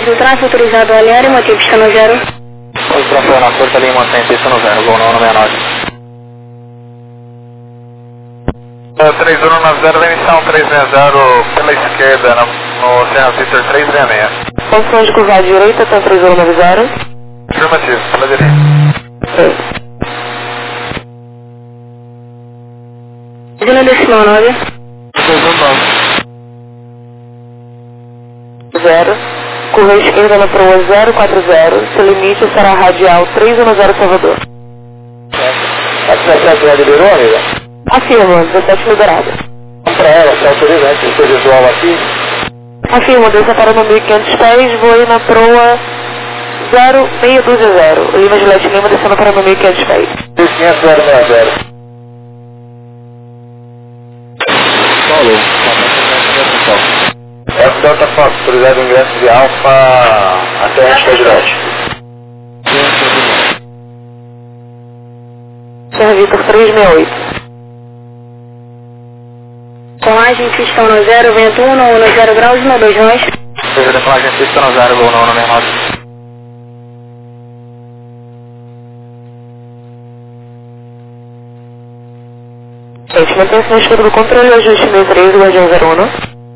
do tráfego autorizado Aliário, motivo pista no 0. Os troféu na Porta Lima, mantém pista no 0, gol 969. 3190, emissão 360 pela esquerda no Serra Vitor 366. Condições de cruzar à direita, tá 3190. Afirmativo, pela direita. Dizendo decimal 9. 0. Curva à esquerda na proa 040. Seu limite será radial 310 Salvador. A 17 já liberou, amiga? Afirma, 17 liberada. Para ela, se autoriza, né? Que foi visual aqui. Afirma, desça para no 1500 pés, voe na proa 0620. Lima Juliette Lima, descendo para no 1500 pés. 1500 Falou. F Delta Fox, autorizado ingresso de Alfa até a Juliette. Serra Vitor 368. Colagem pista no 0, vento 1, no 0 graus, no 2 nós. Seja decolagem pista no 0, gol 969. Gente, mantém-se na esquerda do controle, ajuste 63, Guardião 01.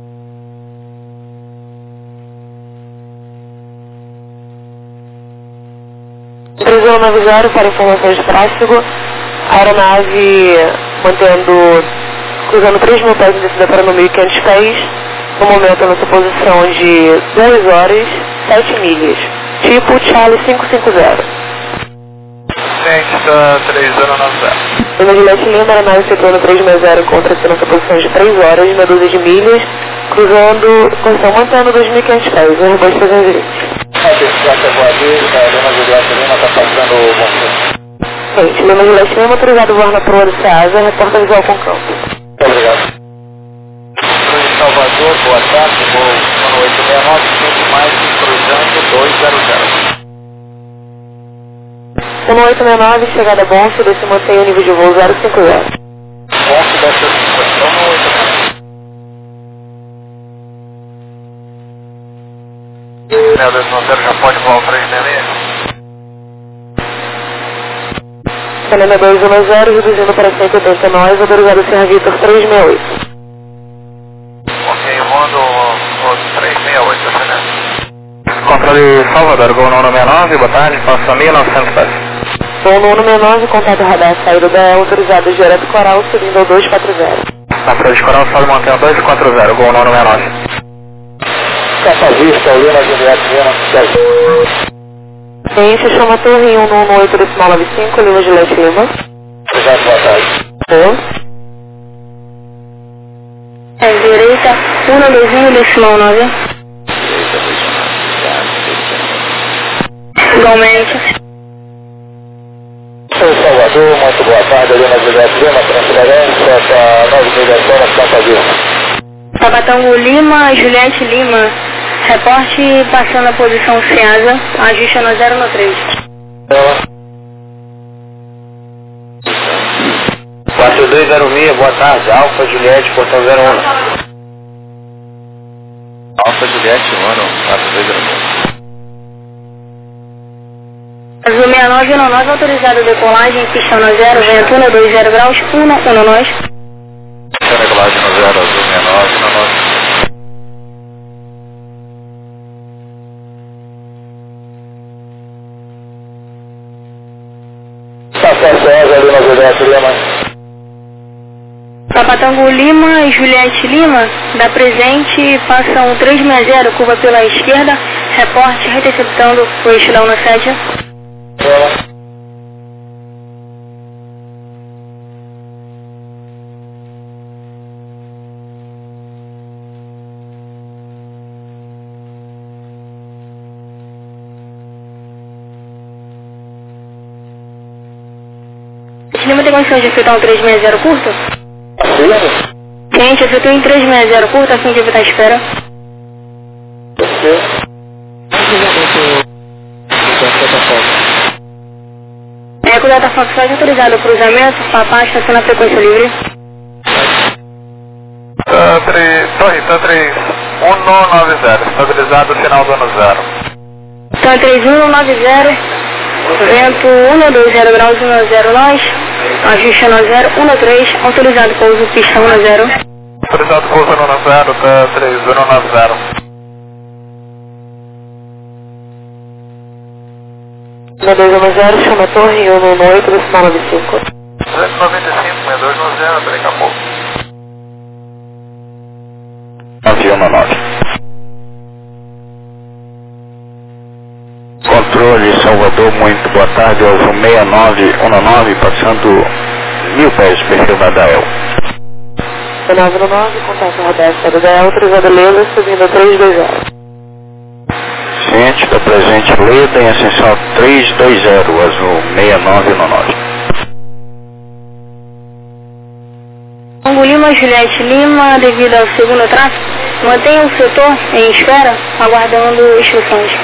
Previsão 90 para informações de tráfego. Aeronave cruzando 3.000 pés em descida para no 1.500 pés. No momento, na sua posição de 2 horas, 7 milhas. Tipo Charlie 550. Ciência 3090. Lima Juliette Lima, aeronave situando 360, encontra-se na sua posição de 3 horas, meia dúzia de milhas, mantendo 2.500 pés, o Airbus 320. Já chegou aqui, Lima Juliette Lima está passando o bom. Gente, Lima Juliette Lima, autorizado a voar na proa do CEASA, reporta visual com campo. Muito obrigado. Salvador, boa tarde, voo 869, 5 mais, cruzando 200. 1869, chegada a Bonfim, desse mantém o nível de voo 050. Bonfim, desce 50, 189. Meu Deus, Monteiro já pode voar o 366? Selena 210, reduzindo para 180 nós, autorizado Serra Vitor 368. Ok, voando o 368, Selena. Controle Salvador, gol 969, boa tarde, passa 1900 pés. Voo no 169, contato radar, saída da autorizada direto Coral, subindo ao 240. Controle de Coral, salve mantém 240, gol 969. Capa Vista, Lima Juliette Lima, Ciência, chama a torre 118 decimal 95, Lima Juliette Lima. Obrigado, boa tarde. Boa. Direita 121 decimal 9. Igualmente. Sou Salvador, muito boa tarde, Lima Juliette Lima, transferência para 9 milhas horas, Capa Vista. Tabatango Lima, Juliette Lima. Reporte passando a posição CEASA, ajuste no 0 no 3. 4206, boa tarde, Alfa Juliette, portão 01. Alfa Juliette, mano, 4206. Azul 6919, autorizado decolagem, pista no 0, vento 1, 20 graus, 1 nós. Regulagem no 0, Azul 69, no nós. Lima Juliette Lima. Tabatango Lima e Juliette Lima, da presente, passam 360, curva pela esquerda, reporte receptando o estilão no 7. Lima tem condição de efetuar um 360 curto? Gente, efetua em 360 curto, a fim de evitar a espera. Com o Datafox só autorizado o cruzamento, Papá estaciona a frequência livre. Torre, 190, estabilizado, final do ano 0. Então 3190, vento 120 graus 10 nós, ajuste 1013, autorizado pouso pista 10. Autorizado pouso 10, tá 3190. 1210, chama a torre 118, decimal 95. 295, 6290, daqui a pouco. 919. Controle Salvador, muito boa tarde, alvo 6919, passando 1000 pés, perfil da DAEL. 919, contato Roberto da DAEL, autorizado Leda, subindo 320. Ciente da presente Leda em ascensão 320, azul 6919. Tango Lima, Juliette Lima, devido ao segundo tráfego, mantenha o setor em espera, aguardando instruções.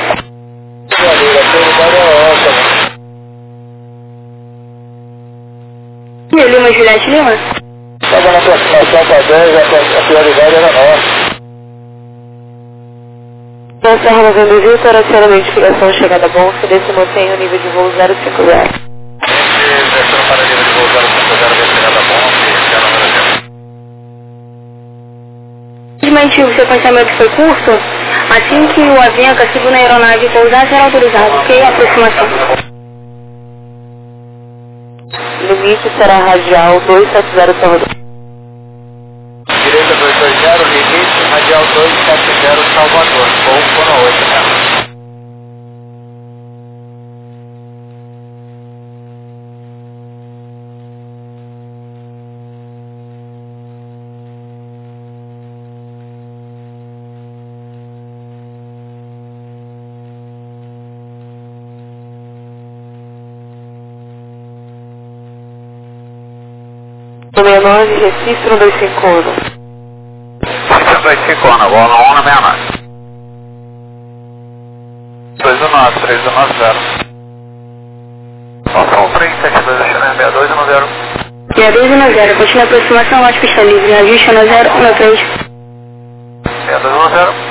Lima, Juliette Lima? Estava na aproximação para 10, a prioridade era nossa. Serra Novembro Vitor, aciona a identificação chegada a bom, se mantém o nível de voo 050. Descendo para o nível de voo 050, vem chegada a bom, Infelizmente o sequenciamento foi curto, assim que o Avianca, a segunda aeronave pousar, será autorizado, ok? Aproximação. Limite será radial 270 Salvador. Direita 220, limite, radial 270 Salvador, voo por 8, né? Número 9, Recife 125. 125, voo na 169. 219, 390. Nossa, 372, China 6210. 6210, continua a aproximação, ótima pista livre, ajuste 1013. 6210.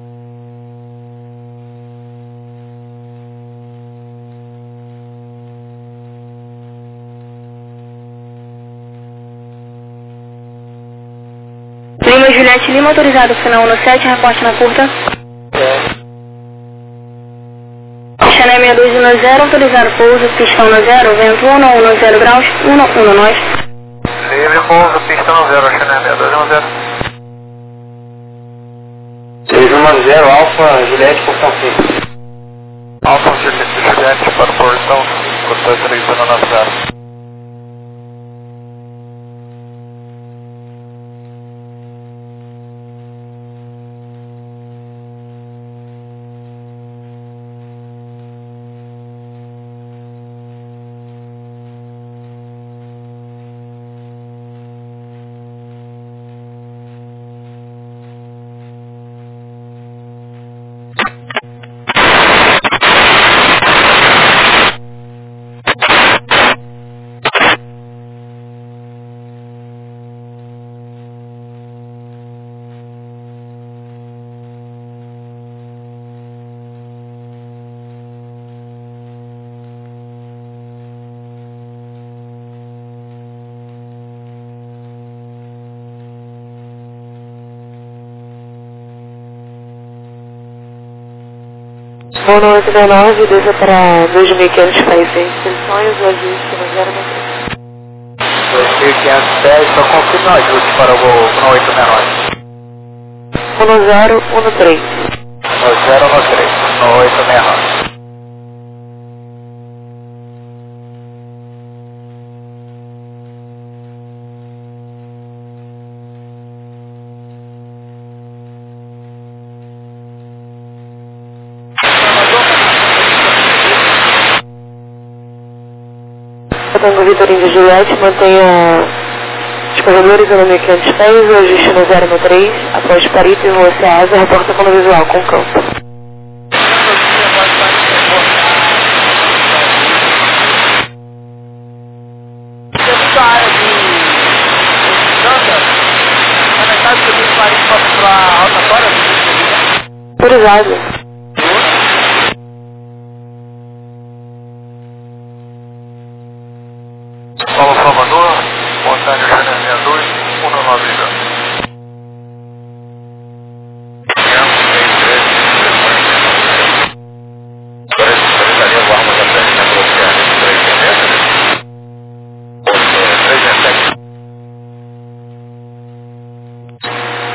Lima, Juliette Lima, autorizado, final 17, reporte na curta. Chanel 6210, autorizado pouso, pistão 10, vento 110 graus, 110 nós. Livre pouso, pistão 0, Chanel 6210. 310, Alfa, Juliette, portão 5. Alfa, Juliette, para o portão 5, 3190. Voo no 869, desça para 2.500 pés sem inscrições, o ajuste no 093. 2.500 pés, só confirma o ajuste para o voo no 869. 1013. No 013, no 869. Tango Vitor Índio Juliette, mantenha os corredores no 1.500 pés, o ajuste no 013, após Paripe e Rua Ceasa, reporta como visual com campo. Autorizado.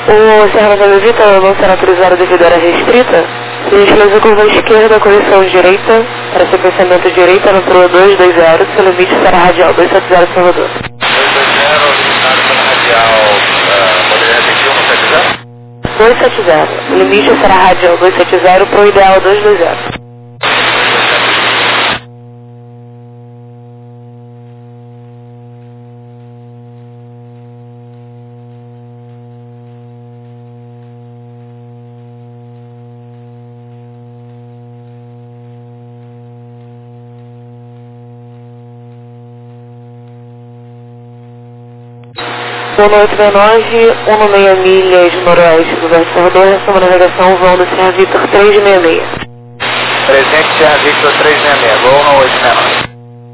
O Serra da Visita não será autorizado devido à área restrita. Se utiliza curva esquerda, correção direita, para sequenciamento direita no Pro 220, seu limite será radial 270 Salvador. 220, limitado pela radial, poderia repetir 170? 270, o limite será radial 270, Pro ideal 220. Voo 869, 16 milhas noroeste do Bairro Salvador, resumo navegação, voo do Serra Victor 366. Presente Serra Victor 366, voo no 869.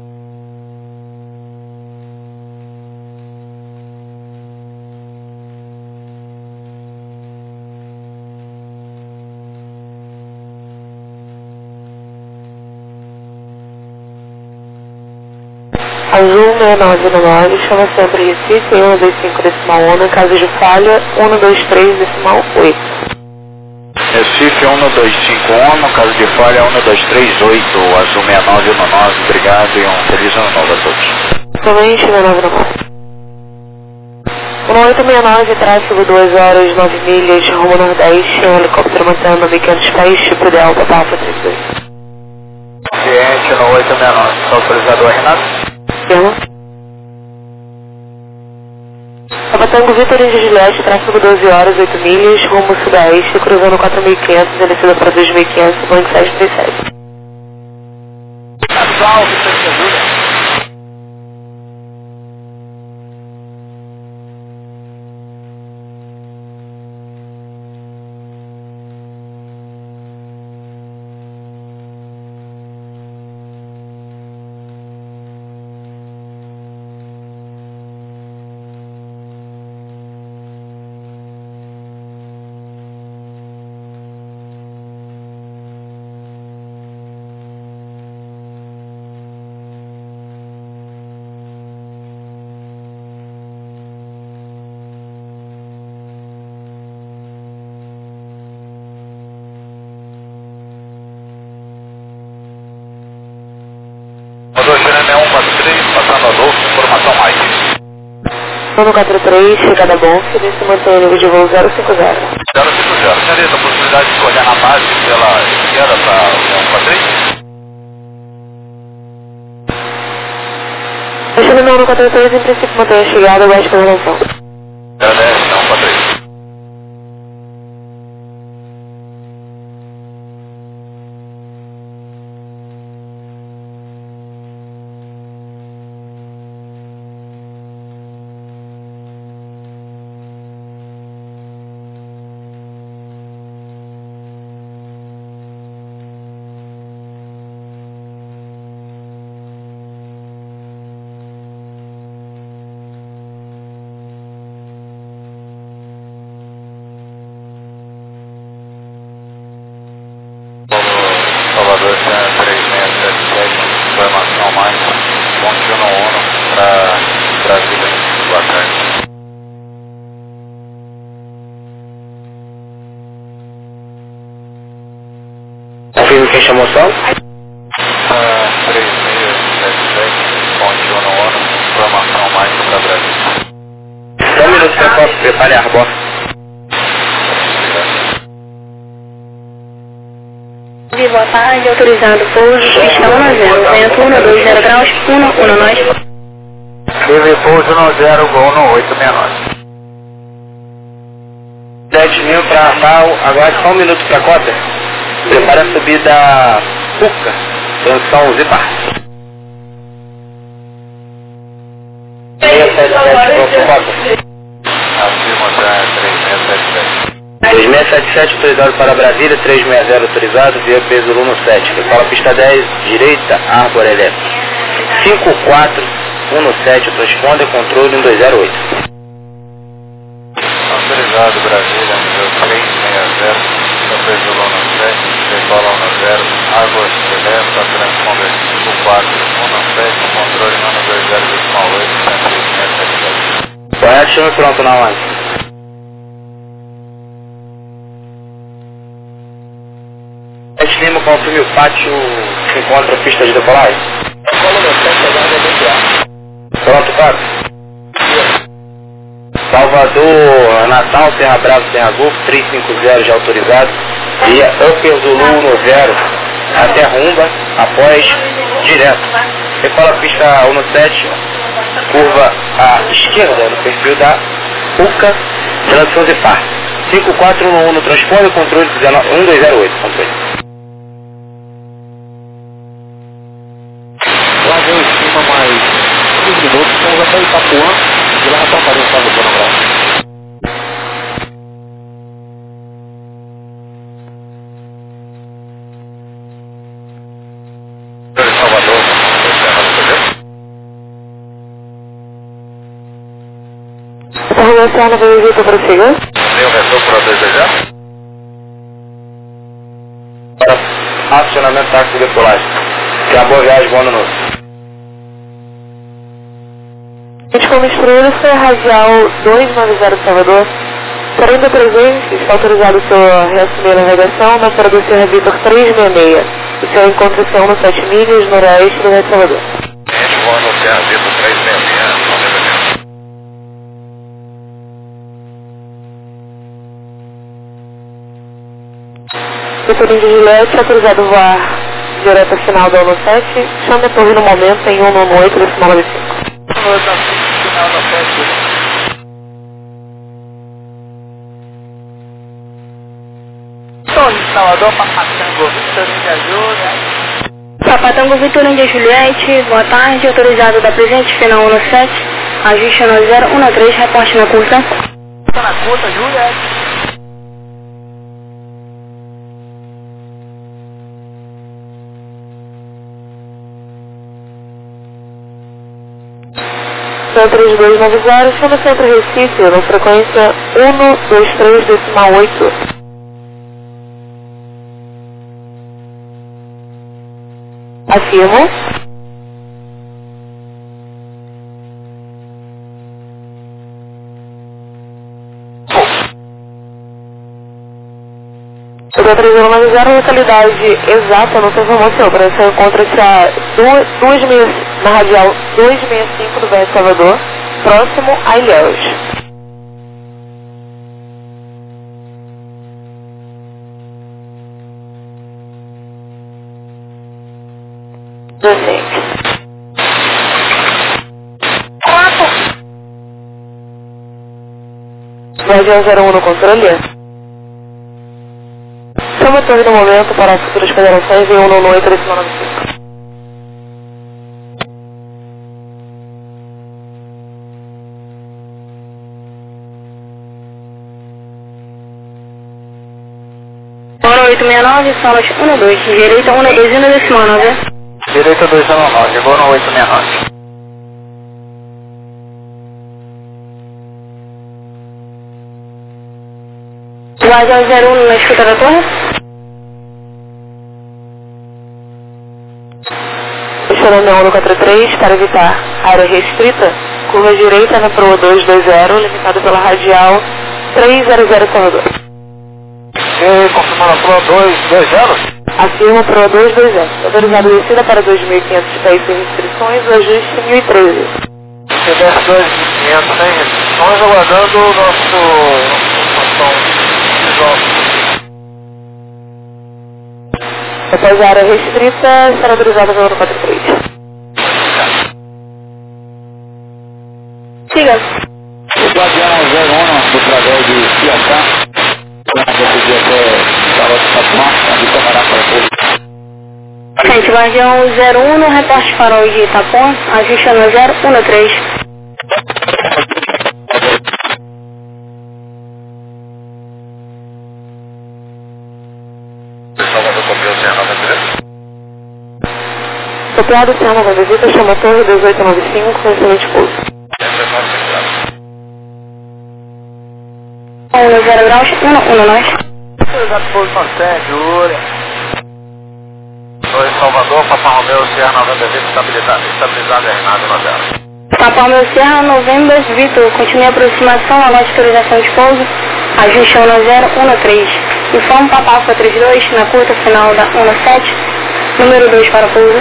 Azul 6999, chama sempre Recife, 125 decimal 1, caso de falha, 123 decimal 8. Recife 1251, no caso de falha 1238, Azul 6919, obrigado e um feliz ano novo a todos. Também 6999. 1869, tráfego 2 horas 9 milhas, rumo nordeste, um helicóptero mantendo 1.500 pés, tipo ideal para Papa 32. Cliente no 869, está autorizado o Renato? Tabatango Vitor Índio Juliette, tráfego 12 horas, 8 milhas, rumo sudoeste, cruzando 4.500, descida para 2.500, Boeing 737. Salve, Santa Rodovia 143, passando Adolfo, informação mais. Ano 43, chegada a Bonfim, se mantém o nível de voo 050. 050, senhorita, a possibilidade de escolher na base pela esquerda para o 143? Deixando no ano 43, em princípio mantém a chegada, oeste pela relação. 010, 143. Salvador 3677, informação mais, ponte 1 para Brasília, boa tarde. Confirme quem chamou o sol? 3677, ponte 1 informação mais para Brasília. Só um minuto, pessoal, prepare a arboça. Boa tarde, autorizado pouso, pista 190, vento 120 graus, 1 nós. Livre pouso no 0, gol no 869. 10.000 para Natal, agora só um minuto para a cota. Prepara a subida Puca, transição Zipar. 677, pronto, cota. Acima da 3677. 2677 autorizado para Brasília, 360 autorizado, via peso Luno 7. Fala pista 10, direita, árvore elétrica. 5417, transponder, controle 1208. Autorizado Brasília, nível 360, peso Luno 7, decola 10, árvore elétrica, transponder 5417, controle 120,8, 3677. Correto, chama pronto na onde? Lima, confirme o pátio que encontra a pista de decolagem. Pronto, Fábio. Salvador, Natal, Terra Brava, Terra Golfo, 350 já autorizado. E Upper Zulu 10 até Rumba, após direto. Recola a pista 17, curva à esquerda no perfil da UCA, Relação de Par. 5411 no transponder, controle 1208, controle. Lá vem em cima mais 15 minutos, estamos até Itapuã, e lá retornarei o Salvador no abraço. Salvador, Luciana, veio Vitor para chegar? Tem o vetor para desejar? Para acionamento tático de decolagem. Que a boa viagem, bom ano novo. Como instruído, foi a radial 290 Salvador. 40 presentes, está autorizado o senhor a reassumir a navegação na Praia do Serra Vitor 366. O senhor encontra-se no 7 milhas noroeste do Rio de Salvador. Gente, voa no Serra Vitor 366, não deve ver. Doutor de Juliette, autorizado a voar direto ao final da 17. Chame a torre no momento em 118 decimal 95. Final da 7. Salvador, Papatango, Vitorino de ajuda. Papatango, Vitorino de Juliette, boa tarde, autorizado da presente, final 17, ajuste no 013, reporte na curta. Tá na curta, Juliette. Centro 3290, chama Centro Recife, na frequência 123 decimal 8. Afirmo. Sobre 3090, localidade exata, não tem informação, para você encontra-se a na radial 265 do Velho Salvador, próximo a Ilhéus. Radial 01 no controle. Chama a torre no momento para as futuras federações em 198 decimal 95. Hora 869, salas 12, direita 1 exina decimal 9. Direita 219, agora no 869. Guardião 01 na escuta da torre. Estacionamento 143 para evitar área restrita, curva direita na proa 220, limitado pela radial 300 Salvador. E confirmando a proa 220? Afirma proa 220. Autorizado descida para 2.500 pés sem restrições, o ajuste 1.013. Se der 2.500 sem restrições, aguardando o nosso após a área restrita, será autorizada pelo 43. Siga. O Guardião 01 do través de Ciatá, para decidir até Salvador de Itapuã, de Camará para o Gente, Guardião 01 no reporte farol de Itapuã, ajuste no 013. Copiado o Serra Nova Visita, chama a torre 1895, com excelente pouso. 10 graus, 1 nós. Exato, pouso Marcelo, Júlia. 2 Salvador, Papa Romeu, Serra Nova Visita, estabilizado e Renato na tela. Papa Romeu, Serra, Novembro, Vitor, continue a aproximação, a nossa autorização de pouso, ajuste no 013. Informe para a Alfa 32, na curta final da 17, número 2 para pouso.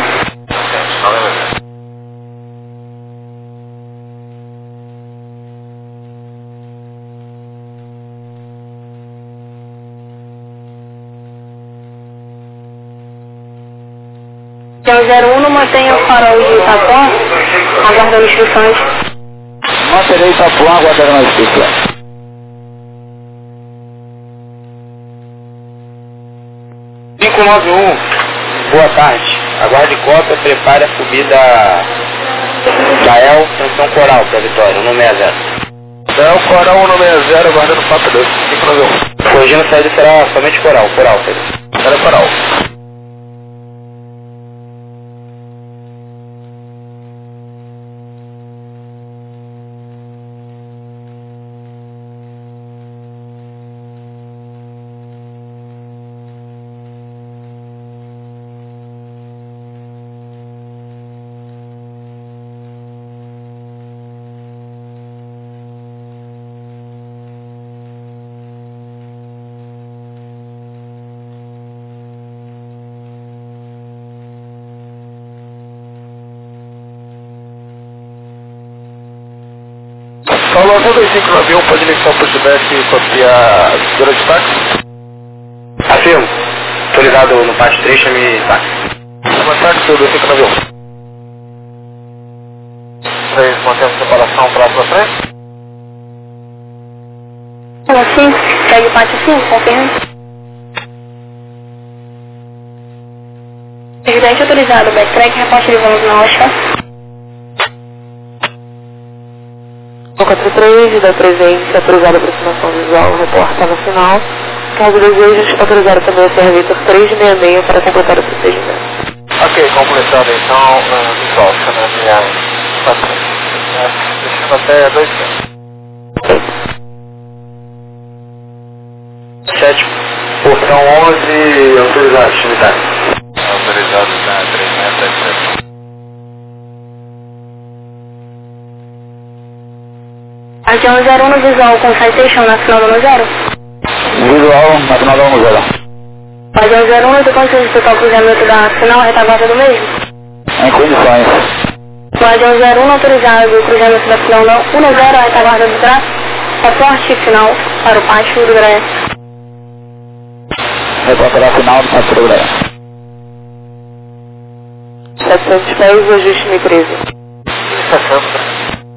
Avião 01, mantenha o farol de Itapuã, aguardando instruções. Manterei Itapuã, aguardando as instruções. 591, boa tarde. Aguarde cópia, prepare a subida Gael, tensão coral para a Vitória, 160. Gael, coral 160, aguardando 42, 591. Corrigindo a saída será somente coral, saída. Era coral. Falou 9591, pode iniciar o pushback e copiar a segura de táxi? Afirmo. Estou ligado no parte 3, chame táxi. Chama táxi, 2591. 3, mantemos separação para a sua frente. Assim, segue parte 5, confirma. Presidente autorizado, backtrack, reporte de vamos na Oscar. 43, da presente, autorizada a aproximação visual, reporta no final. Caso deseje, autorizado também a Sierra Vitor 366 para completar o procedimento. Ok, completando então, visual, chamando minha paciente. Deixando até 2 tempos. 7, portão 11, autorizado, chame táxi. Autorizado na 3677. Avião 01 no visual com citation na final do 0. Visual, na final da 10. Avião 01 do conselho de total cruzamento da final retaguarda do mesmo. Em condições. O avião 01 autorizado o cruzamento da final da 10 a retaguarda do traço. Reporte final para o pátio do Graia. Reportará a final do pátio do Graia. 700 pés, ajuste 1013. 60.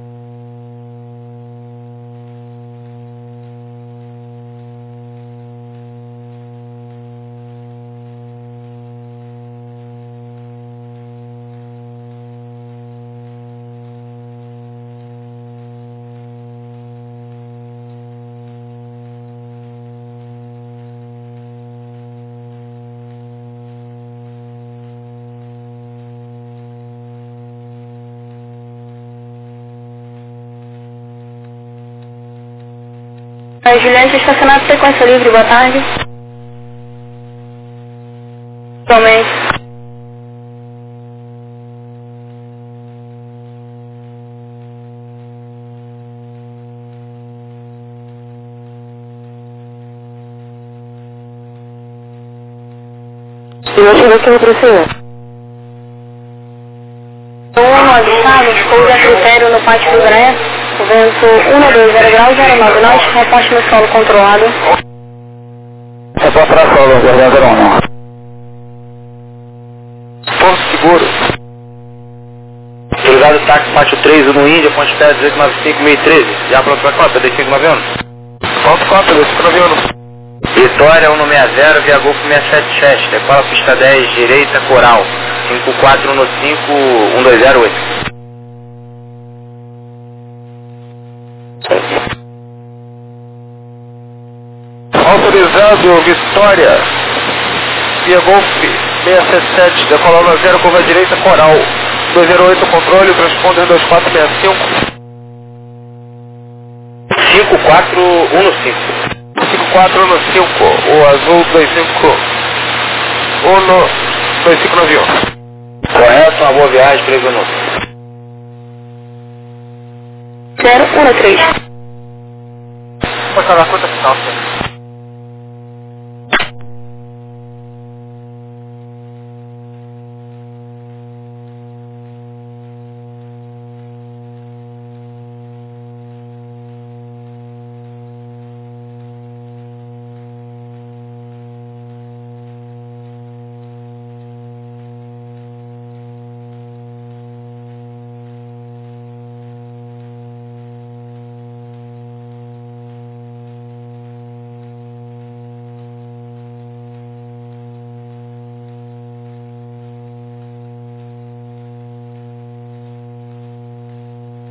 Juliette, estacionado sequência livre, boa tarde. Somente. E eu cheguei aqui no crescimento. Avistado, pouso a critério no pátio do Graia. Vento 120 graus, 09 norte, reposte no solo controlado. Reportará solo, guarda 01. Ponto seguro. Autorizado táxi, pátio 3, no Índia, Ponte Pé, 1895, 613. Já pronto para cópia, 2591. Ponto cópia, 2591. Vitória 160, via Golfo 677, decola pista 10, direita, coral, 5415, 1208. Autorizado Vitória, via Golf 677, decolando 0, curva direita, coral, 208, controle, transponder 2465. 5415. 5415, o azul 2591. Correto, uma boa viagem, pregonou. 013. Pode falar quanto final, senhor?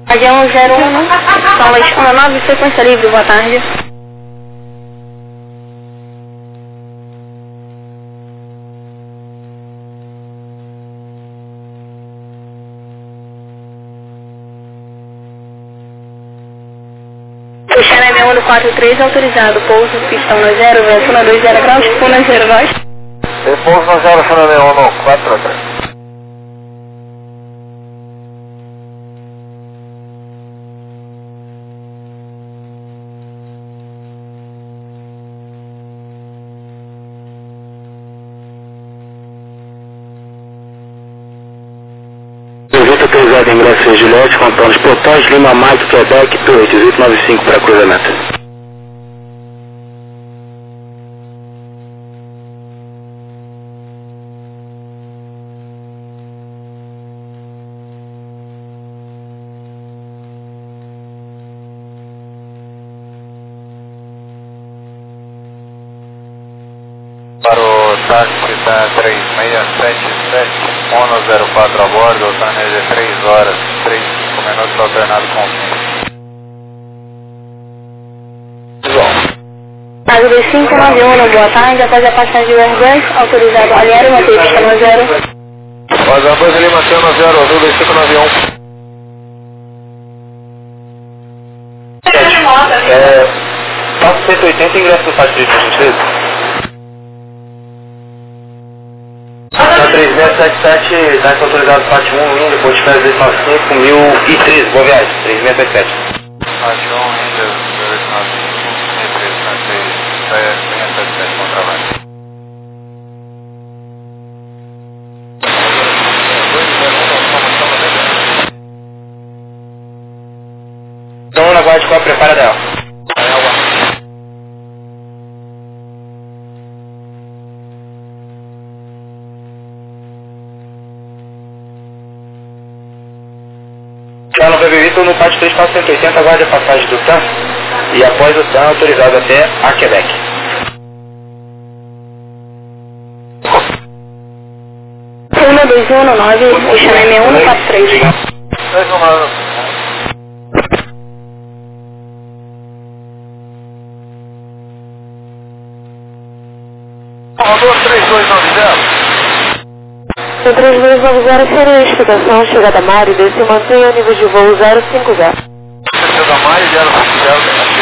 Radial 01, solas 19, sequência livre, boa tarde. Xané 6143, autorizado, pouso, pistão no 0, vento na 20 graus, puna 0 nós. Pouso no 0, Xané 6143. Autorizado em ingresso em Juliette, contando os portões, Lima, Mike, Quebec, Torre 1895 para cruzamento. Para o táxi está 3677, Mono 04 a bordo, Altaneja 3 horas, 35 minutos alternado com o fim. Caso 2591, boa tarde, após a passagem do Airbus, autorizado aliado, manter pista no 0. Vazão 2 Lima, seu no 0, azul 2591. Passo 180, ingresso no faixa de 33. Na 3677, táxi autorizado parte 1, Índia, Ponte Férias 295, 1013, boa viagem, 3677. Parte 1, Índia 295, 1013, bom trabalho. Então, na guarda de qual prepara dela. Já no Bebevito, no parte 3, passo 180, aguarde a passagem do TAM e após o TAM autorizado até a Quebec. Turma 2119, Xané 6143. 2 números. Rodou 3290. O 3290 seria a explicação, chegada a Mário, desce e mantenha o nível de voo 050. Desceu da Maia, 050,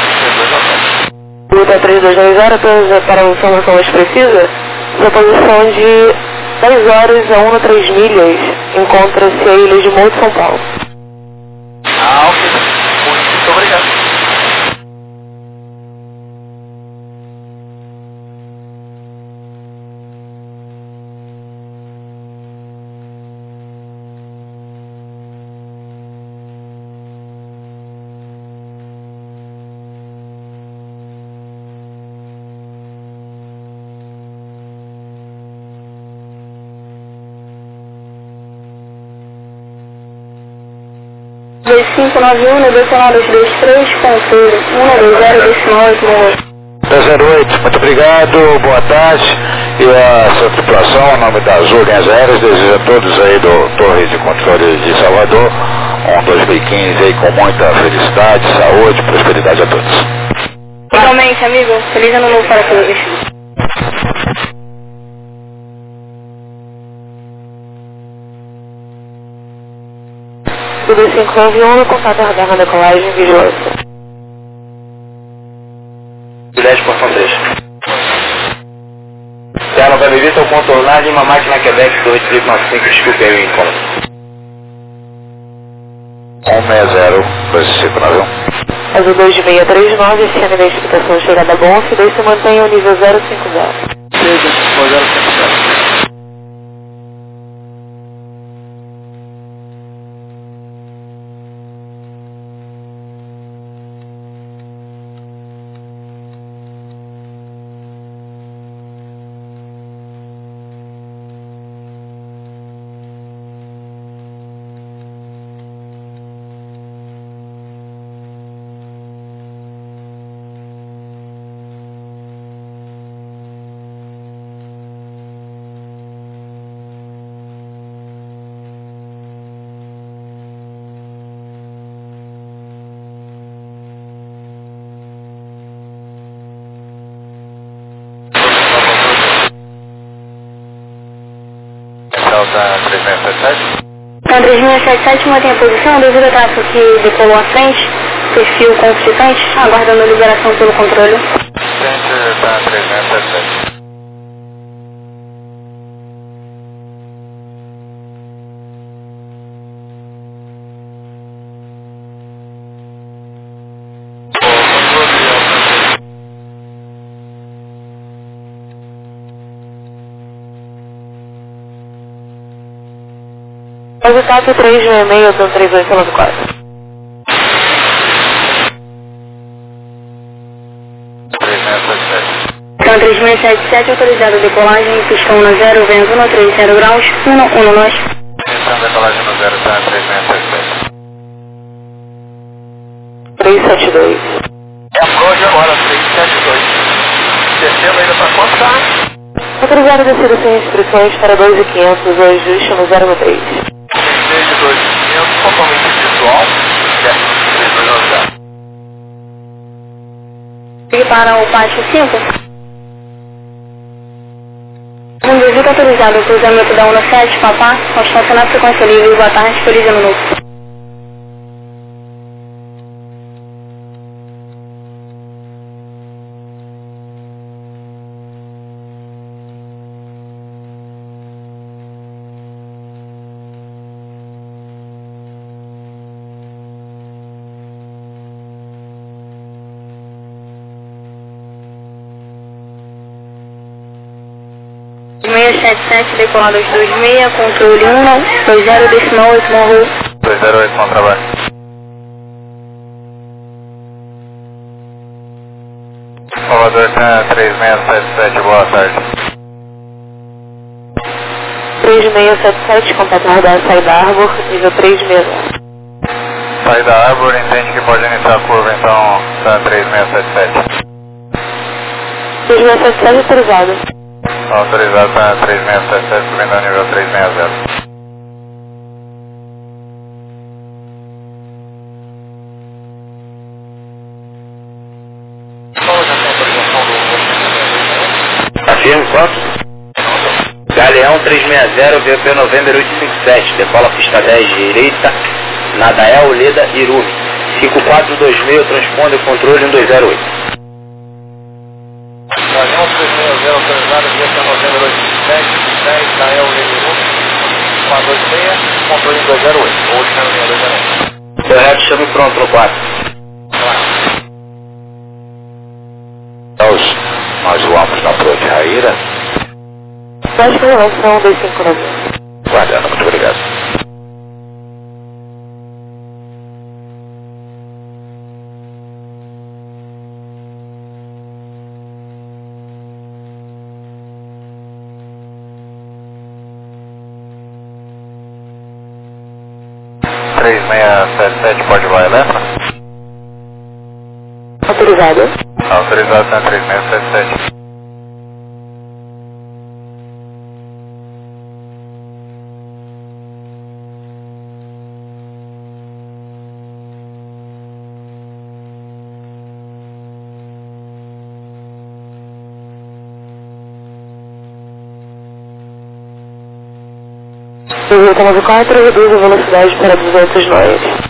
Luta 3220, para a informação mais precisa, sua posição de 10 horas a 1 a 3 milhas, encontra-se a ilha de Monte São Paulo. Ah, ok. Muito obrigado. Caso 2591, devocional 223, controle 120, decimal 868. Muito obrigado, boa tarde. E a sua tripulação, em nome das Linhas Aéreas, desejo a todos aí do Torre de Controle de Salvador um 2015 aí com muita felicidade, saúde, prosperidade a todos. Igualmente, amigo, feliz ano novo para todos. O 2591, contato radar na decolagem, vigilância. Juliette, portão 3. Já no Bebevito, ao contornar Lima, máquina Quebec, Torre 1895, desculpe aí o incômodo. 160-2591. Azul 2639, esse ano da explicação chegada a Bonf, daí se mantém o nível 050. Seja, 050. Delta 3677. Então, 3677 mantém a posição devido ao tráfego que decolou à frente, perfil conflitante, aguardando a liberação pelo controle. Gente, Delta 3677. Resultado 366 do 3894. 3677. Então, 3677 autorizado a decolagem, pistão na 0, vento 130 graus, 11 nós. Iniciando decolagem no 0, tá 3677. 372. Approach agora, 372. Descendo ainda para quanto tá? Autorizado a descida sem restrições para 2.500, o ajuste no 013. Desde 2.500, totalmente visual. E para o pátio 5. Um desvio autorizado ao cruzamento da 17, Papá, ao estacionar frequência livre. Boa tarde, feliz ano novo. Decolado aos 26, controle 1, 20, decimal 8, morro. 208, bom trabalho. Salvador, 3677, boa tarde. 3677, completar da saída Arbor, nível 360. Saída Arbor, entende que pode iniciar a curva, então tá 3677. 3677 autorizado. Autorizado para 3677, subindo ao nível 360. Afirmo quanto? Galeão 360, VP November 857, decola pista 10 direita, Nadael, Leda, Irumi. 5426, transponde o controle 1208. Galeão 360, autorizado, VP November 857, 10, Nadael, Leda, Irumi. 426, controle 208, ou chama 208. Correto, chame pronto no 4. Nós voamos na Proa de Raíra. Baixa relação 259. Guardando, muito obrigado. Pode voar elétrica? Autorizado. Autorizado na 3677. Visita 94, reduz a velocidade para 200 nós.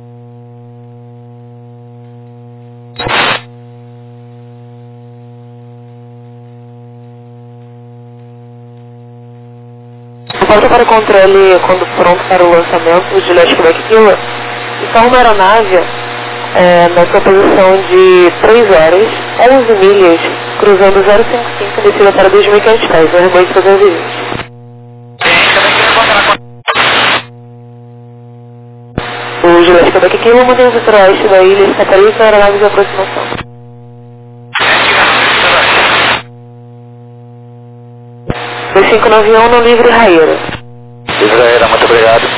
Volta para o controle quando pronto para o lançamento de Leste Quebec Kilo. Está uma aeronave na sua posição de 3 horas, 11 milhas, cruzando 055, descida para 2.500 pés, o rebanho de 320. O Leste Quebec Kilo mantém o setor oeste da ilha e está previsto a aeronave de aproximação. 2591 no Livre Raíra. Livre Raíra, muito obrigado.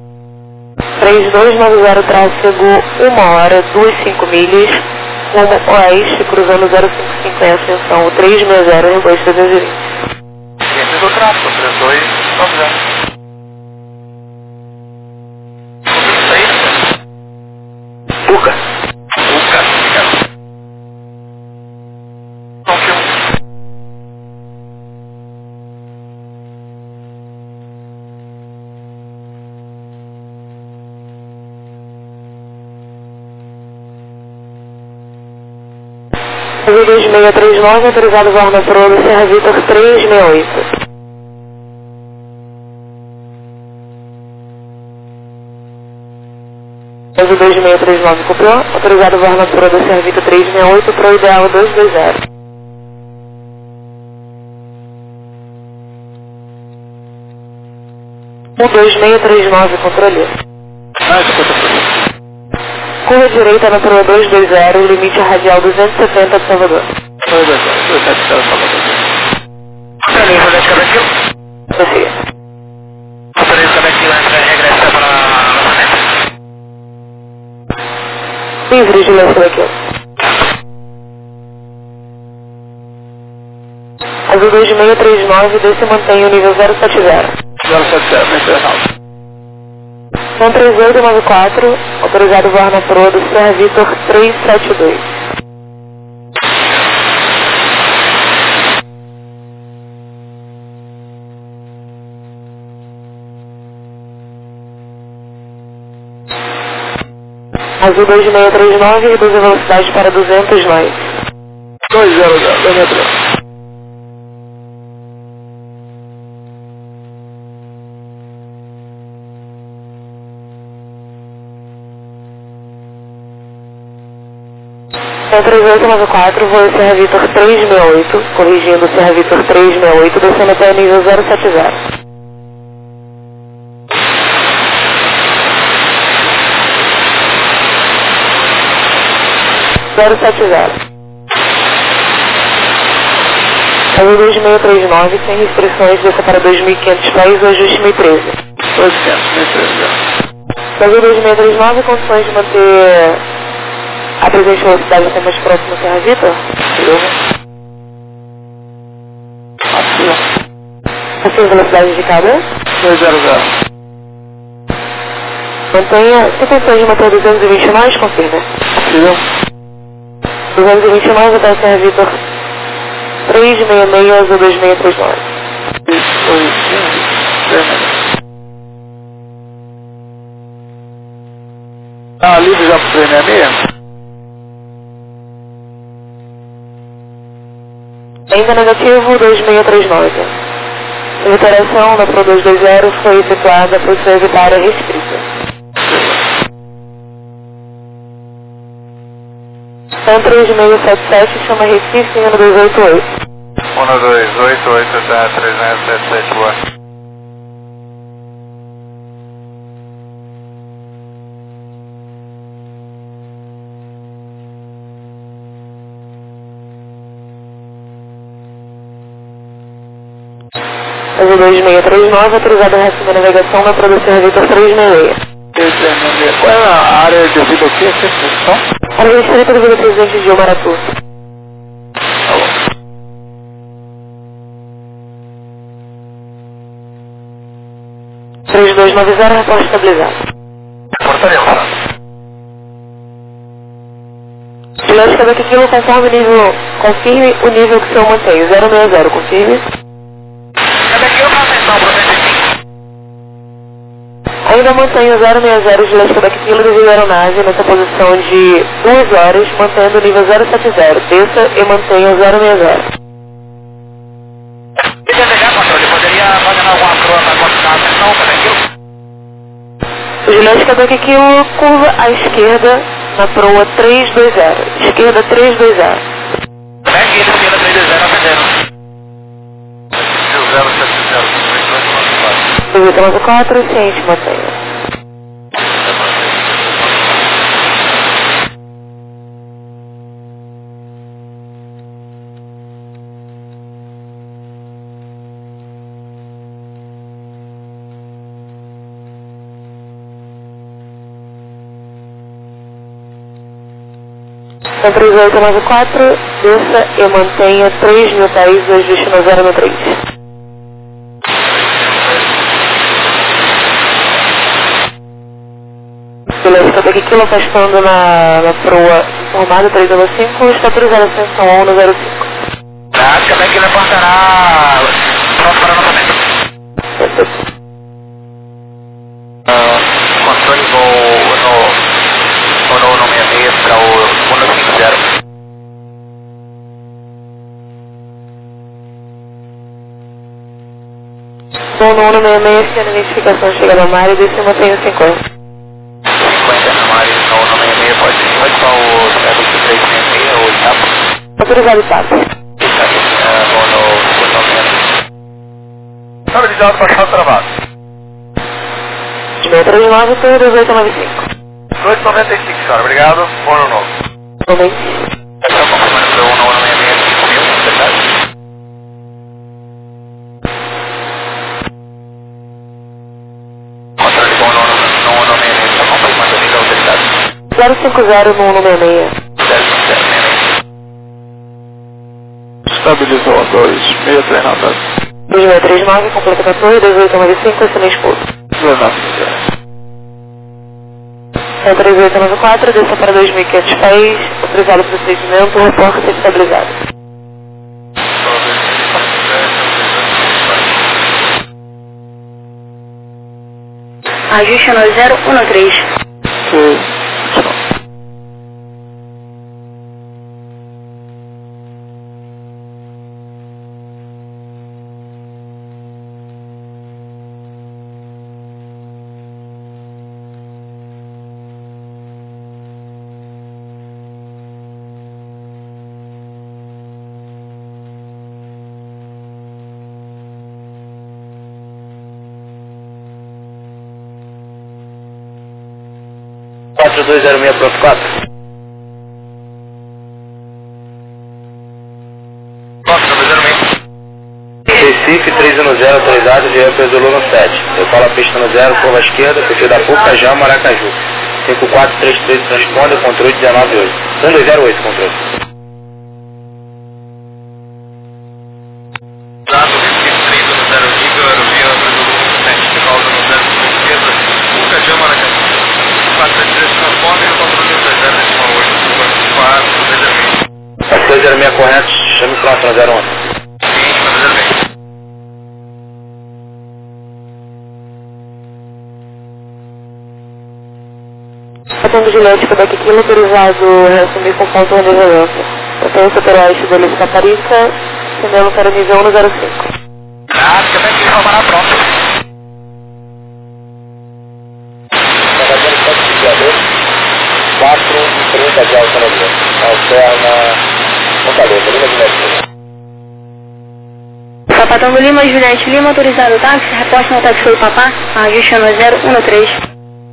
3290 tráfego 1 hora, 25 milhas, rumo oeste, cruzando 055 em ascensão 360 em 2320. Ciência do tráfego, 3290. Puca. Obrigado. Azul 2639, autorizado voar na proa do Serra Vitor 368. Azul 2639 copiou, autorizado voar na proa do Serra Vitor 368, proa ideal 220. O 2639, controle. Curva direita na proa 220, limite radial 270 de Salvador. 270 Salvador. Autoriza o Lética daquilo? Sofia. Autoriza daquilo antes da regressa para lançamento? Livre de Lética daquilo. Azul 2639, desce e mantém o nível 070. 070, internacional. 13894, autorizado voar na proa do Serra Vitor 372. Azul 2639, reduz a velocidade para 200 nós. 200, metro. Então, 3894, voo Serra Vitor 368, corrigindo Serra Vitor 368, descendo até o nível 070. Azul 2639, sem restrições, desça para 2.500 pés, o ajuste 1013. 200, Azul 2639, condições de manter a presente velocidade até mais próximo da Serra Vitor? Assim, velocidade indicada? 200. Mantenha, tem condições de manter 220 nós? Confirma. Possível. 220 nós até a Serra Vitor 366, Azul 2639. Ah, livre já para 366? Ainda negativo 2639. A alteração na Pro 220 foi efetuada por se evitar área restrita. Então 3677 chama Recife 1288. 1288 até 377 boa. Azul 2639, autorizado a resto da navegação na Pro do Serra Vitor 366. Qual é a área de vida aqui? A Área restrita do Presidente Gil Maratu. Tá bom. (3290), reporte estabilizado. Portaria, Lógica daqui quilo conforme nível, confirme o nível que o senhor mantém. 060, confirme. Ainda mantenho 060 de lógica daqui quilo devido à aeronave nessa posição de 2 horas, mantendo o nível 070. Desça e mantenha 060. Lógica daqui quilo, curva à esquerda na proa 320. Esquerda 320. Esquerda 320, 294, ciente, mantenha. Então 3894, desça e mantenha 3.000 pés, ajuste no 093. Beleza, estou aqui quilo afastando na proa informada 305, está autorizada a ascensão 105. como é que ele apontará pronto para lançamento? Controle voo no 66 para o 150. 150, Vou no 166, que a identificação chega na Mari, desce e mantenho 50. 50 na Mari, no 166, pode só o 366, o TAP. Autorizado TAP. Vou no 90. Câmara de alto, passado travado. 639, tenho 1895. 1895, senhora, obrigado. Vou no novo. Momento. Estou confirmando para o 166, 5.000, verdade? Controle com o 166, está confirmando a nível autoridade. 050 no 166. 050. Estabilizou 2639. 2639, completa 14, 1895, excelente pouso. 3894, desça para 2.500 pés, autorizado o procedimento, reporte estabilizado. Ajuste no 013. Quatro 206 Prof 4. Recife 310 autorizado de Zulu 7. Eu falo a pista no 0, curva esquerda, perfil da PUC, Cajá, Maracaju. 5433 transponder, controle 198. 1208 controle. Dado Recife 310 Giga, aerovia Zulu 7, de volta no 0, curva esquerda, PUC, Cajá, Maracaju. 433 transponder, controle 198, curva 4, 206 correto, chame próximo 011. Atendo Gilete, Quebec Kilo, autorizado a reassumir com ponto de relevância. Eu tenho o superoeste da Lista Caparica, sinelo para nível 105. Ah, Quebec Kilo, Romará, pronto. Trabalhando 430 de autonomia. Alterna Fortaleza, Lima de México. Sapatão do Lima, Juliette Lima, autorizado o táxi, reporte no táxi foi Papá, ajuste no 013.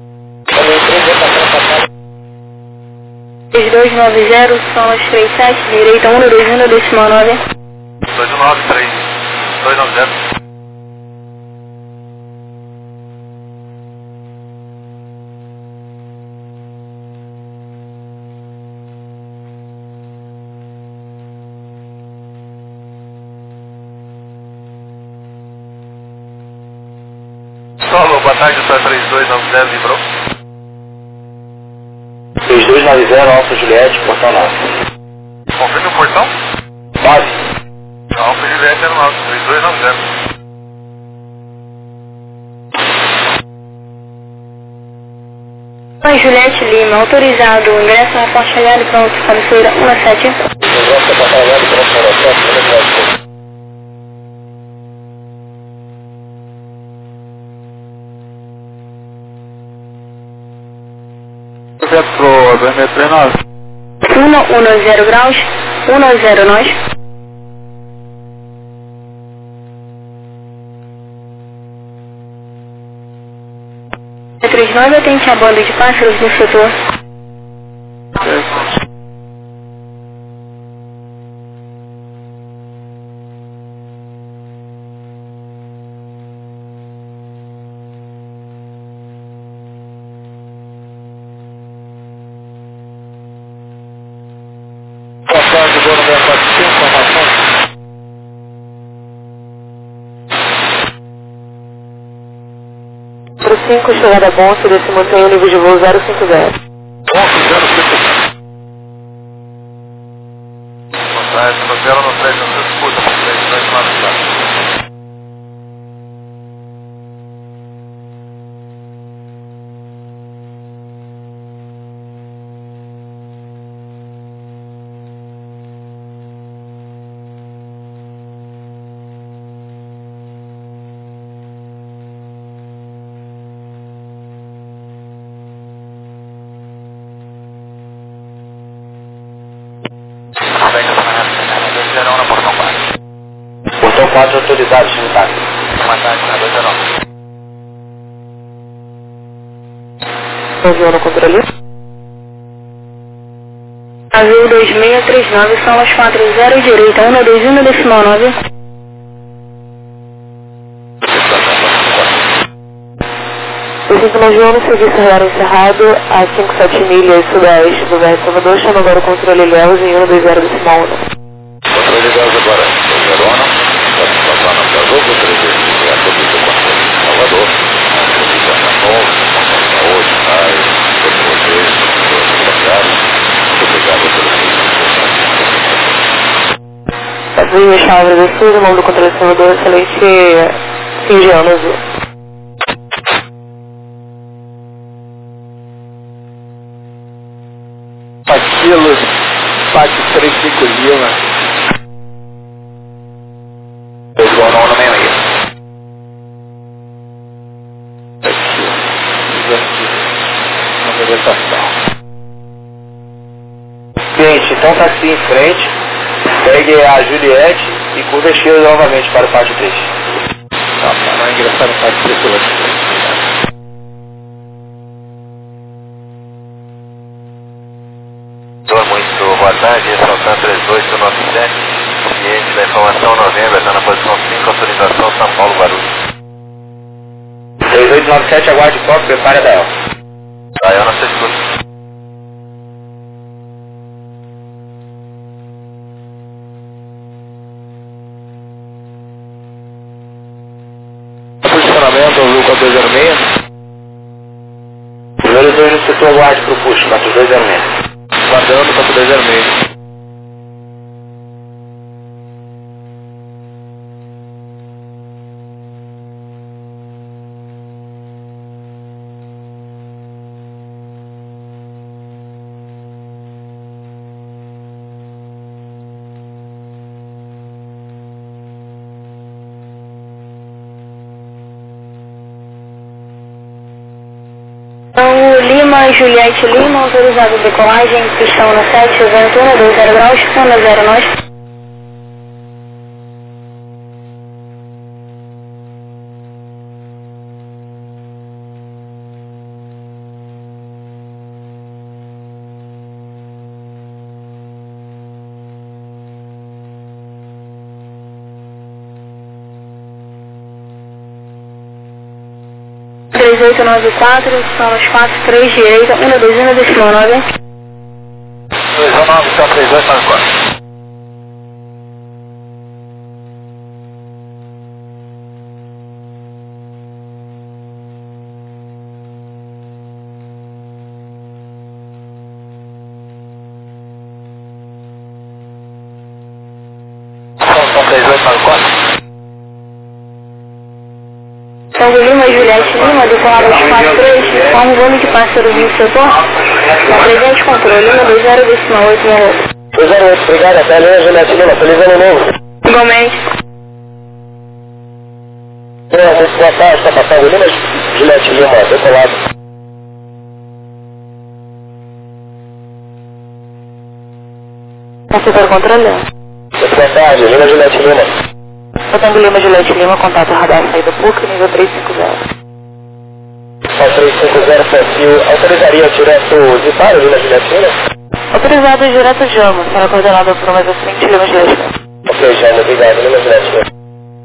3290, solas 37, direita 121, decimal 9. 293, 290. Solo, boa tarde, só 3290, vibrou. 3290 Alfa Juliette, portão 9. Confirme o portão? 9. Alfa Juliette era o nosso, 3290. Oi, Juliette Lima, autorizado o ingresso, reporte chegado, pronto, cabeceira 17. Projeto pro 2639. 110 graus, 10 nós. 39, atende a banda de pássaros no setor. Passagem do voo no 645, informação. Para 5, chegada a Bonte, desse mantém o nível de voo 050. Ponto 050. Boa tarde, Novela no 300, escuta, 3290. tarde, autorizado, time táxi. Boa tarde, na 209. Avião no controle. Azul 2639, são as 40 direita, 121 decimal 9. O 591 no serviço horário encerrado a 57 milhas sudoeste do Velho Salvador, chama agora o controle Léus em 120 decimal 1. Controle Léus agora, 201, satisfação na Azul, controle Léus, controle Salvador, controle saúde, paz, todos vocês, todos obrigados, muito obrigado pelo serviço. Azul e Chavre do Sul, o nome do controle Salvador, excelente fim de ano azul. Paquilos, Pátio 35 Lima. 219 no meio-meia. Cliente, então táxi em frente, pegue a Juliette e curva a esquerda novamente para o pátio 3. Tá, para ingressar no pátio 3 pela esquerda. Muito boa tarde, Saltan 3897, cliente da informação novembro, está na posição 5, autorização São Paulo Guarulhos. 3897, aguarde foco, prepare a Dael. Dael na sua escuta. Posicionamento, Azul 406. Primeiro 2 no setor, aguarde para o push, 4206. Guardando 4206. Então, Lima, Juliette Lima, autorizado decolagem, pistão no 7, vento 120 graus, 10 nós. Azul 3894, são as 43 direita, 121 decimal 9. 219, são 3894. São 3894. São Lima, Juliette Lima, decolado aos 43, forma o volume de pássaro no setor, na presente controle, 120 decimal 8 minutos. 208, obrigado, até amanhã, Juliette Lima, feliz ano novo. Igualmente. Muito boa tarde, está passando Lima, Juliette Lima, decolado. Setor controle. Muito boa tarde, Lima, Juliette Lima. Botando Lima, Juliette Lima, contato radar saída PUC, nível 350. Ao 350 perfil, autorizaria direto de para Lima, Juliette Lima? Autorizado direto Jama, será coordenado por mais à frente, Lima, Juliette Lima. Ok, Jama, obrigado, Lima, Juliette Lima.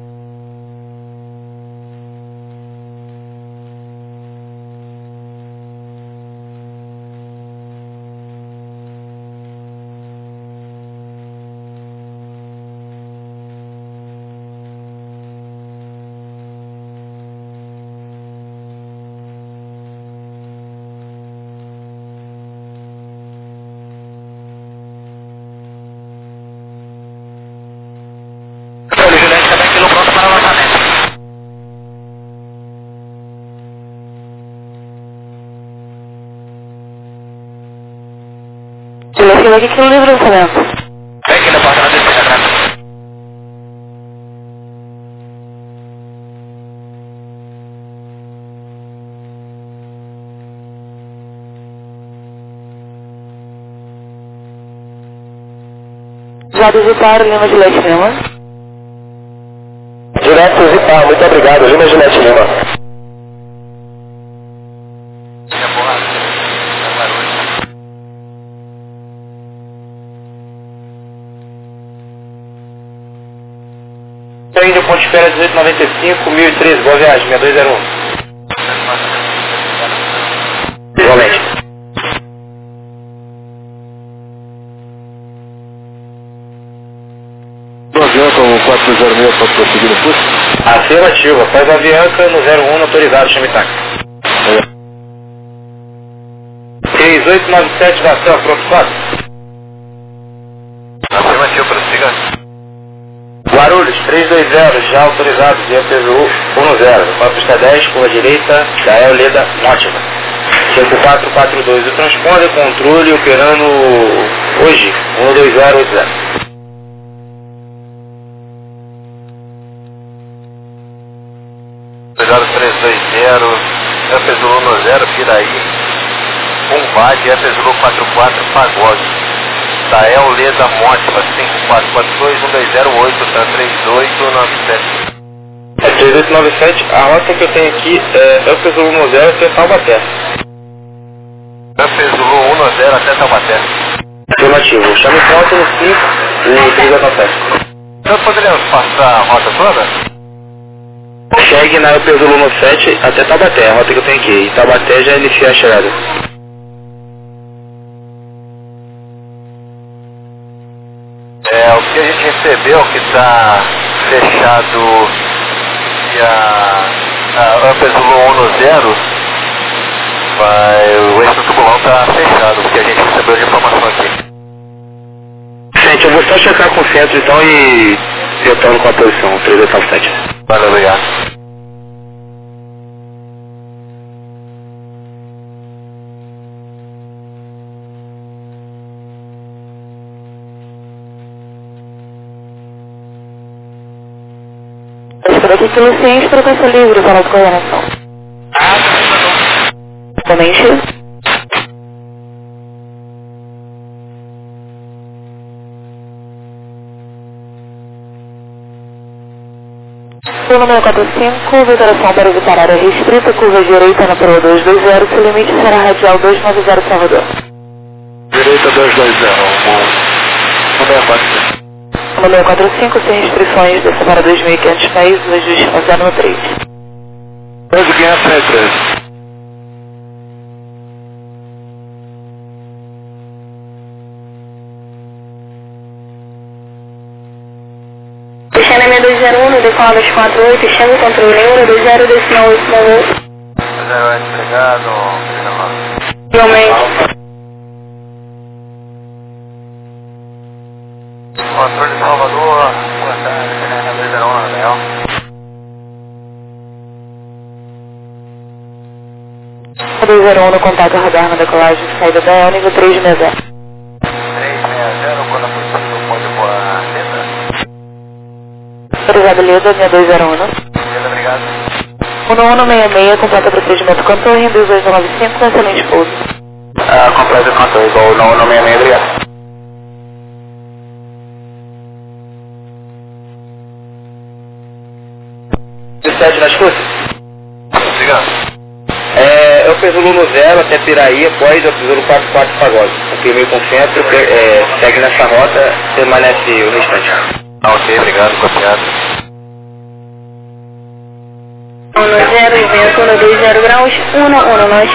Juliette Lima, aqui que no livro do lançamento. Vem aqui na porta da descida, atrás. Já digitaram Lima, Juliette Lima. e par, muito obrigado, Lima Juliette Lima. Estou indo Ponte Espera 1895, 1013, boa viagem, 6201. Igualmente. Do Avianca, o 406, pode prosseguir no curso? Afirmativa, após a Avianca no 01 autorizado, chame táxi. 3897 da Céu, pronto, 4. Afirmativo, prossiga. Guarulhos, 320, já autorizado, via PVU 10, para pista 10, curva direita, Gael Leda, Mótima. 5442, o transponder, controle, operando hoje, 12080. Cuidado 320, Zulu 10, Piraí, Combate, Zulu 44, Pagode. Tael Leda Mótima, 5442, 1208, tá 3897. É 3897, a rota que eu tenho aqui é Zulu 10 até Taubaté. Zulu 10 até Taubaté. Afirmativo, chame pronto no 5 e 397. Então poderíamos passar a rota toda? Chegue na Zulu 7 até Taubaté, a rota que eu tenho aqui. E Taubaté já inicia a chegada. O que a gente recebeu que está fechado e a Zulu 10 o eixo tubulão está fechado, porque a gente recebeu de informação aqui. Gente, eu vou só checar com o centro então e retorno com a posição 3897. Valeu, obrigado. Espero aqui pelo ciente para peça livre para a coordenação. Somente. O número 45, vibração para evitar área restrita, curva direita na prova 220, seu limite será radial 290 Salvador. Direita 220, no 64. O número 45, sem restrições, desça para 2.500 pés, o ajuste no 013. 2.513. Deixando a 6201, decola 248, chama o controle, 120, decimal 898. 08, obrigado. Igualmente. Controle de Salvador, boa tarde, 201, Anel. O 201 no contato radar na decolagem, saída da nível 360. 360, quando possível, pode voar Leda. Autorizado Leda, 6201. Leda, obrigado. 1166, completa procedimento cantor, em 2895, com excelente pouso. Completa o cantor, igual o 1166, obrigado. 17 nas forças? Obrigado. Eu fiz o Luno 0 até Piraí, após eu fiz o 44 Pagode. Confirmei com o centro, segue nessa rota, permanece o restante. Ok, obrigado, copiado. 10, vento 120 graus, 11 nós.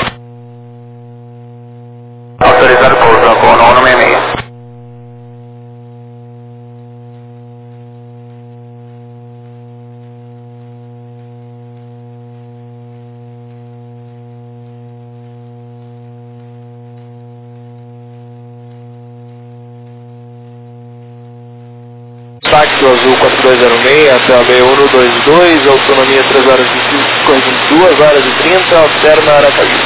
Autorizado pouso com o 1166. Táxi Azul 4206 até a 6122, autonomia 3 horas e 2 horas e 30, alterna Aracaju.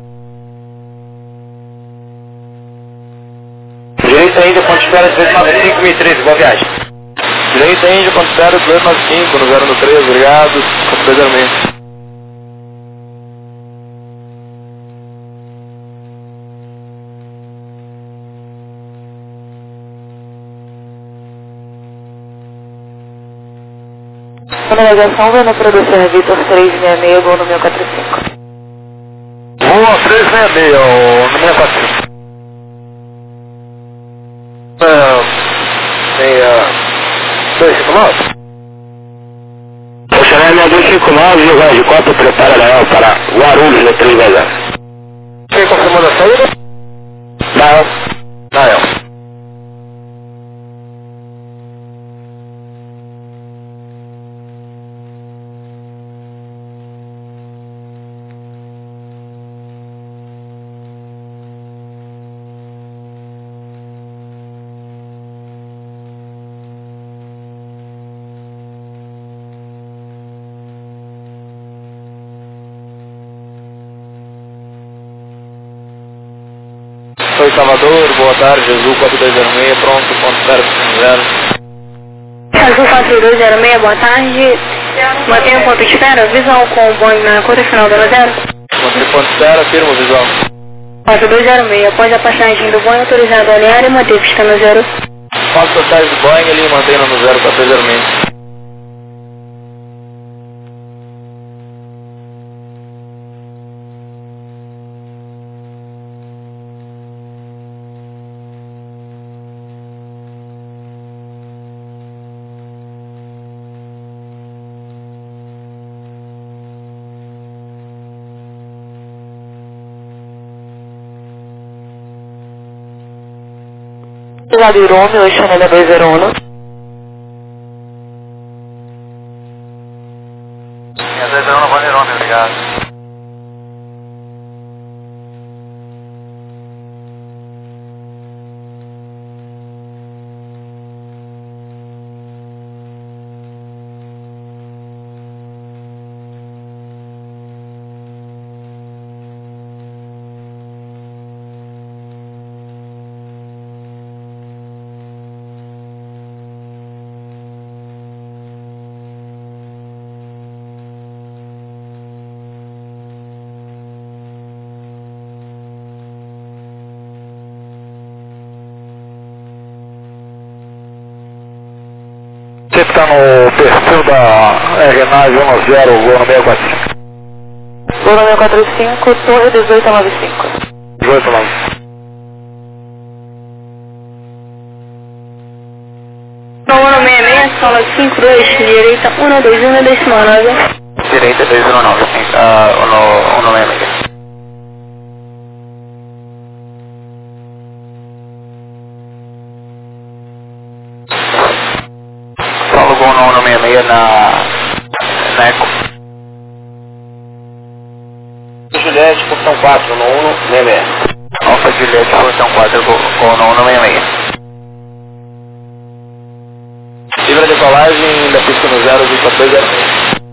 Direita Índia, Ponte Espera 295, 1013, boa viagem. Direita Índia, Ponte Espera 295, no 013, obrigado, 4206. Segunda navegação, vai na produção Vitor 366, voo no 1045. Voa 366, no 1045. 259? Funcionário 259, Rio de Copa, prepara Leão para Guarulhos, no 360. Quem confirmou da saída? Não. Nael. Oi Salvador, boa tarde, Azul 4206, pronto, ponto 050. Azul 4206, boa tarde. Mantenha o ponto de espera, visual com o Boeing na cota final da 0. Mantenha ponto de espera, firma visual. 4206, após a passagem do Boeing autorizado a alinhar e manter pista no 0. Faço passagem do Boeing ali, mantenha no 04306. Obrigado, Irome, hoje Chanel 201. Minha 201, Valerome, obrigado. Você que está no perfil da RNAV 10, voo no 645. Voo no 1045, torre 1895. 1895. Voo no 66, sola 52, direita 121, decimal 9. Direita 219, 166. Solo voo no 166 na Eco. Juliette, portão 4, no 166. Alfa Juliette, portão 4, voo no 166. Livre a decolagem da pista no 0, 1406.